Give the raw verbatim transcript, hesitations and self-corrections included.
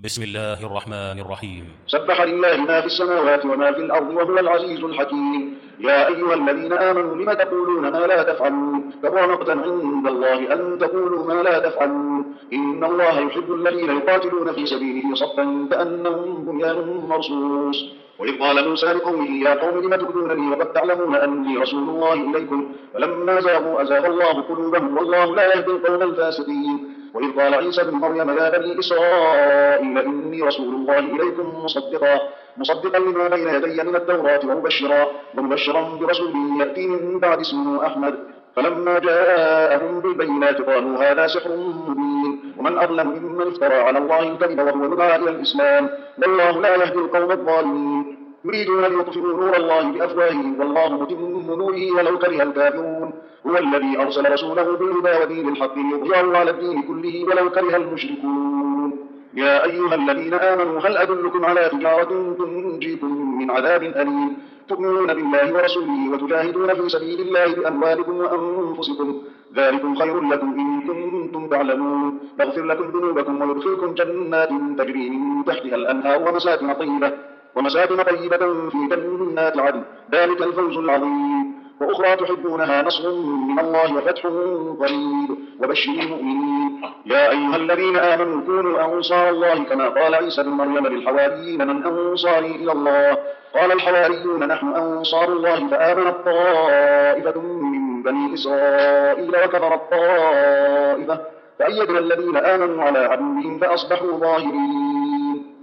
بسم الله الرحمن الرحيم. سبح لله ما في السماوات وما في الأرض وهو العزيز الحكيم. يا أيها الذين آمنوا لم تقولون ما لا تفعلون كبر مقتا عند الله أن تقولوا ما لا تفعلون. إن الله يحب الذين يقاتلون في سبيله صفا كأنهم بنيان مرصوص. وإذ قال موسى لقومه يا قوم لم تؤذونني وقد تعلمون أني رسول الله إليكم فلما زاغوا أزاغ الله قلوبهم والله لا يهدي القوم الفاسقين. وإذ قال عيسى ابن مريم يا بني إسرائيل إني رسول الله إليكم مصدقا مصدقا لما بين يدي من التوراة ومبشرا ومبشرا برسول يأتي من بعد اسمه أحمد. فلما جاءهم بالبينات قالوا هذا سحر مبين ومن أظلم ممن افترى على الله الكذب وهو يدعى إلى الإسلام والله لا يهدي القوم الظالمين. يريدون أن يطفئوا نور الله بأفواههم والله متم نوره ولو كره الكافرون. هو الذي أرسل رسوله بالهدى ودين الحق ليظهره على الدين كله ولو كره المشركون. يا أيها الذين آمنوا هل أدلكم على تجارة تنجيكم من عذاب أليم تؤمنون بالله ورسوله وتجاهدون في سبيل الله بأموالكم وأنفسكم ذلكم خير لكم إن كنتم تعلمون. يغفر لكم ذنوبكم ويدخلكم جنات تجري من تحتها الأنهار ومساكن طيبة ومساكن طيبة في جنات عدن ذلك الفوز العظيم. وأخرى تحبونها نصر من الله وفتح قريب وبشر المؤمنين. يا أيها الذين آمنوا كونوا أنصار الله كما قال عيسى بن مريم للحواريين من أنصاري إلى الله قال الحواريون نحن أنصار الله فآمنت طائفة من بني إسرائيل وكفرت طائفة فأيدنا الذين آمنوا على عدوهم فأصبحوا ظاهرين.